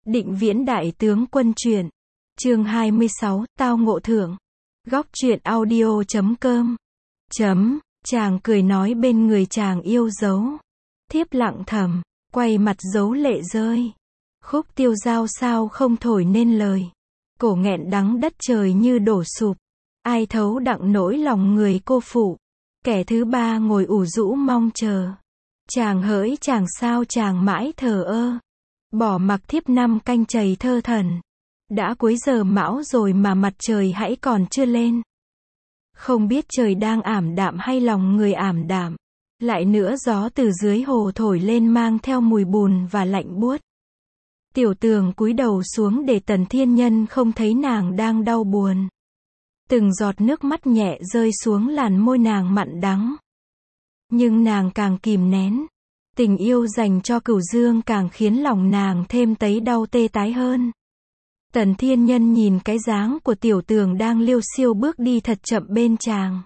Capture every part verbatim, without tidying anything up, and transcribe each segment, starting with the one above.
Định Viễn Đại Tướng Quân truyện. Chương hai mươi sáu, Tao Ngộ Thưởng. Góc truyện audio chấm com. Chấm, chàng cười nói bên người chàng yêu dấu. Thiếp lặng thầm, quay mặt dấu lệ rơi. Khúc tiêu dao sao không thổi nên lời. Cổ nghẹn đắng đất trời như đổ sụp. Ai thấu đặng nỗi lòng người cô phụ. Kẻ thứ ba ngồi ủ rũ mong chờ. Chàng hỡi chàng sao chàng mãi thờ ơ. Bỏ mặc thiếp năm canh chày thơ thần. Đã cuối giờ mão rồi mà mặt trời hãy còn chưa lên. Không biết trời đang ảm đạm hay lòng người ảm đạm. Lại nữa gió từ dưới hồ thổi lên mang theo mùi bùn và lạnh buốt. Tiểu Tường cúi đầu xuống để Tần Thiên Nhân không thấy nàng đang đau buồn. Từng giọt nước mắt nhẹ rơi xuống làn môi nàng mặn đắng. Nhưng nàng càng kìm nén. Tình yêu dành cho Cửu Dương càng khiến lòng nàng thêm tấy đau tê tái hơn. Tần Thiên Nhân nhìn cái dáng của Tiểu Tường đang liêu xiêu bước đi thật chậm bên chàng.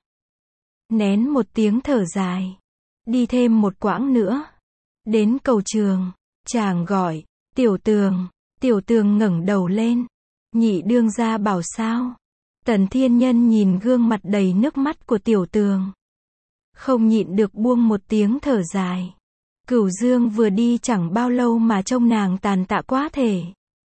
Nén một tiếng thở dài. Đi thêm một quãng nữa. Đến cầu trường, chàng gọi, Tiểu Tường. Tiểu Tường ngẩng đầu lên. Nhị đương gia bảo sao? Tần Thiên Nhân nhìn gương mặt đầy nước mắt của Tiểu Tường. Không nhịn được buông một tiếng thở dài. Cửu Dương vừa đi chẳng bao lâu mà trông nàng tàn tạ quá thể.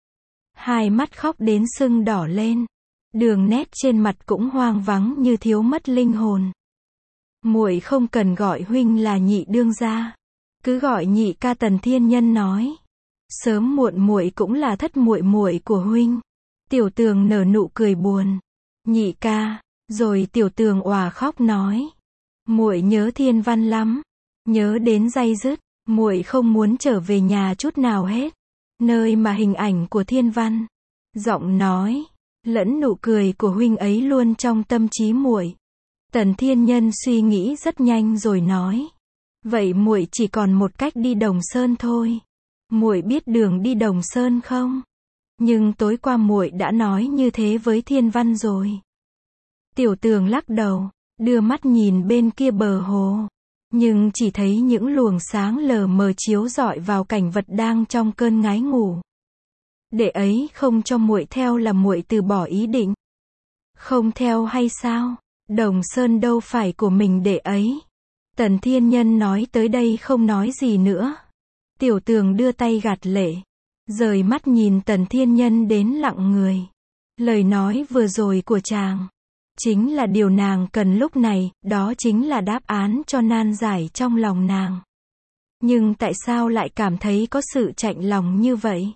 Hai mắt khóc đến sưng đỏ lên. Đường nét trên mặt cũng hoang vắng như thiếu mất linh hồn. Muội không cần gọi huynh là nhị đương gia. Cứ gọi nhị ca, Tần Thiên Nhân nói. Sớm muộn muội cũng là thất muội muội của huynh. Tiểu Tường nở nụ cười buồn. Nhị ca, rồi Tiểu Tường òa khóc nói. Muội nhớ Thiên Văn lắm. Nhớ đến day dứt, muội không muốn trở về nhà chút nào hết. Nơi mà hình ảnh của Thiên Văn, giọng nói, lẫn nụ cười của huynh ấy luôn trong tâm trí muội. Tần Thiên Nhân suy nghĩ rất nhanh rồi nói. Vậy muội chỉ còn một cách đi Đồng Sơn thôi. Muội biết đường đi Đồng Sơn không? Nhưng tối qua muội đã nói như thế với Thiên Văn rồi. Tiểu Tường lắc đầu, đưa mắt nhìn bên kia bờ hồ. Nhưng chỉ thấy những luồng sáng lờ mờ chiếu rọi vào cảnh vật đang trong cơn ngái ngủ. Đệ ấy không cho muội theo là muội từ bỏ ý định. Không theo hay sao? Đồng Sơn đâu phải của mình đệ ấy. Tần Thiên Nhân nói tới đây không nói gì nữa. Tiểu Tường đưa tay gạt lệ. Rời mắt nhìn Tần Thiên Nhân đến lặng người. Lời nói vừa rồi của chàng chính là điều nàng cần lúc này, đó chính là đáp án cho nan giải trong lòng nàng. Nhưng tại sao lại cảm thấy có sự chạnh lòng như vậy?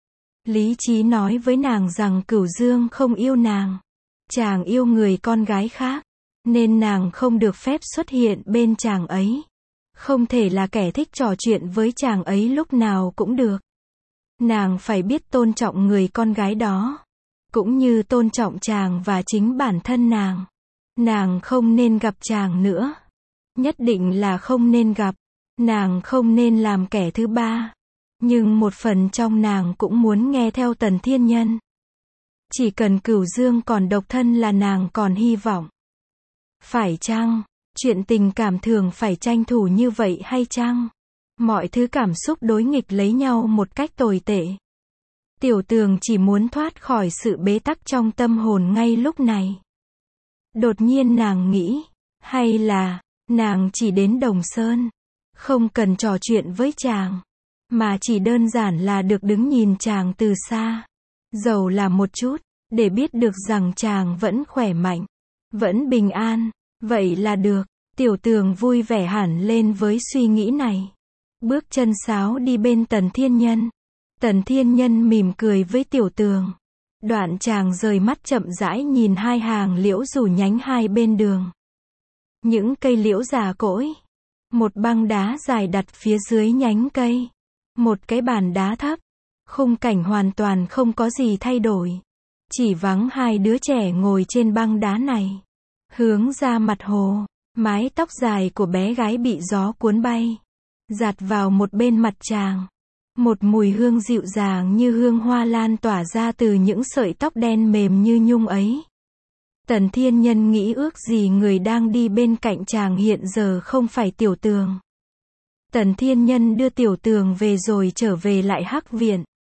Lý trí nói với nàng rằng Cửu Dương không yêu nàng. Chàng yêu người con gái khác. Nên nàng không được phép xuất hiện bên chàng ấy. Không thể là kẻ thích trò chuyện với chàng ấy lúc nào cũng được. Nàng phải biết tôn trọng người con gái đó. Cũng như tôn trọng chàng và chính bản thân nàng. Nàng không nên gặp chàng nữa. Nhất định là không nên gặp. Nàng không nên làm kẻ thứ ba. Nhưng một phần trong nàng cũng muốn nghe theo Tần Thiên Nhân. Chỉ cần Cửu Dương còn độc thân là nàng còn hy vọng. Phải chăng, chuyện tình cảm thường phải tranh thủ như vậy hay chăng? Mọi thứ cảm xúc đối nghịch lấy nhau một cách tồi tệ. Tiểu Tường chỉ muốn thoát khỏi sự bế tắc trong tâm hồn ngay lúc này. Đột nhiên nàng nghĩ, hay là, nàng chỉ đến Đồng Sơn, không cần trò chuyện với chàng, mà chỉ đơn giản là được đứng nhìn chàng từ xa, dầu là một chút, để biết được rằng chàng vẫn khỏe mạnh, vẫn bình an, vậy là được. Tiểu Tường vui vẻ hẳn lên với suy nghĩ này. Bước chân sáo đi bên Tần Thiên Nhân. Tần Thiên Nhân mỉm cười với Tiểu Tường. Đoạn chàng rời mắt chậm rãi nhìn hai hàng liễu rủ nhánh hai bên đường. Những cây liễu già cỗi. Một băng đá dài đặt phía dưới nhánh cây. Một cái bàn đá thấp. Khung cảnh hoàn toàn không có gì thay đổi. Chỉ vắng hai đứa trẻ ngồi trên băng đá này. Hướng ra mặt hồ. Mái tóc dài của bé gái bị gió cuốn bay. Dạt vào một bên mặt chàng. Một mùi hương dịu dàng như hương hoa lan tỏa ra từ những sợi tóc đen mềm như nhung ấy. Tần Thiên Nhân nghĩ ước gì người đang đi bên cạnh chàng hiện giờ không phải Tiểu Tường. Tần Thiên Nhân đưa Tiểu Tường về rồi trở về lại Hắc Viện.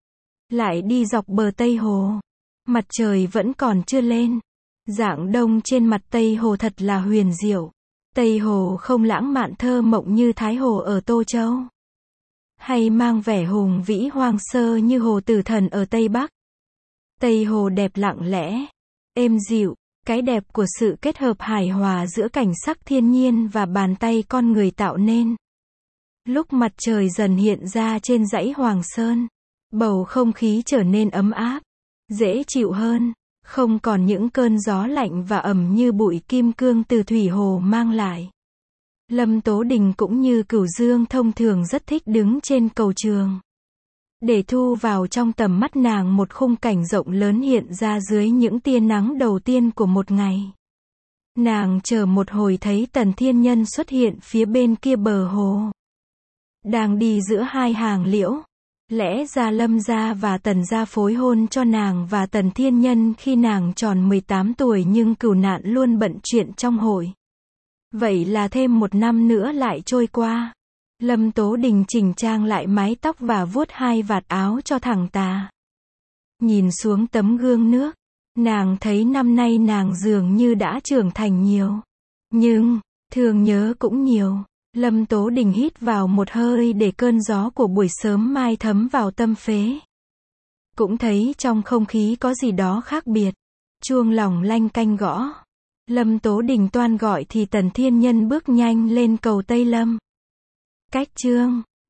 lại đi dọc bờ Tây Hồ. Mặt trời vẫn còn chưa lên. Rạng đông trên mặt Tây Hồ thật là huyền diệu. Tây Hồ không lãng mạn thơ mộng như Thái Hồ ở Tô Châu, hay mang vẻ hùng vĩ hoang sơ như Hồ Tử Thần ở Tây Bắc. Tây Hồ đẹp lặng lẽ, êm dịu, cái đẹp của sự kết hợp hài hòa giữa cảnh sắc thiên nhiên và bàn tay con người tạo nên. Lúc mặt trời dần hiện ra trên dãy Hoàng Sơn, bầu không khí trở nên ấm áp, dễ chịu hơn, không còn những cơn gió lạnh và ẩm như bụi kim cương từ thủy hồ mang lại. Lâm Tố Đình cũng như Cửu Dương thông thường rất thích đứng trên cầu Trường, để thu vào trong tầm mắt nàng một khung cảnh rộng lớn hiện ra dưới những tia nắng đầu tiên của một ngày. Nàng chờ một hồi thấy Tần Thiên Nhân xuất hiện phía bên kia bờ hồ, đang đi giữa hai hàng liễu. Lẽ ra Lâm gia và Tần gia phối hôn cho nàng và Tần Thiên Nhân khi nàng tròn mười tám tuổi, nhưng Cửu Nạn luôn bận chuyện trong hội. Vậy là thêm một năm nữa lại trôi qua. Lâm Tố Đình chỉnh trang lại mái tóc và vuốt hai vạt áo cho thẳng tà. Nhìn xuống tấm gương nước, nàng thấy năm nay nàng dường như đã trưởng thành nhiều. Nhưng, thương nhớ cũng nhiều. Lâm Tố Đình hít vào một hơi để cơn gió của buổi sớm mai thấm vào tâm phế. Cũng thấy trong không khí có gì đó khác biệt. Chuông lỏng lanh canh gõ. Lâm Tố Đình toan gọi thì Tần Thiên Nhân bước nhanh lên cầu Tây Lâm. Cách chương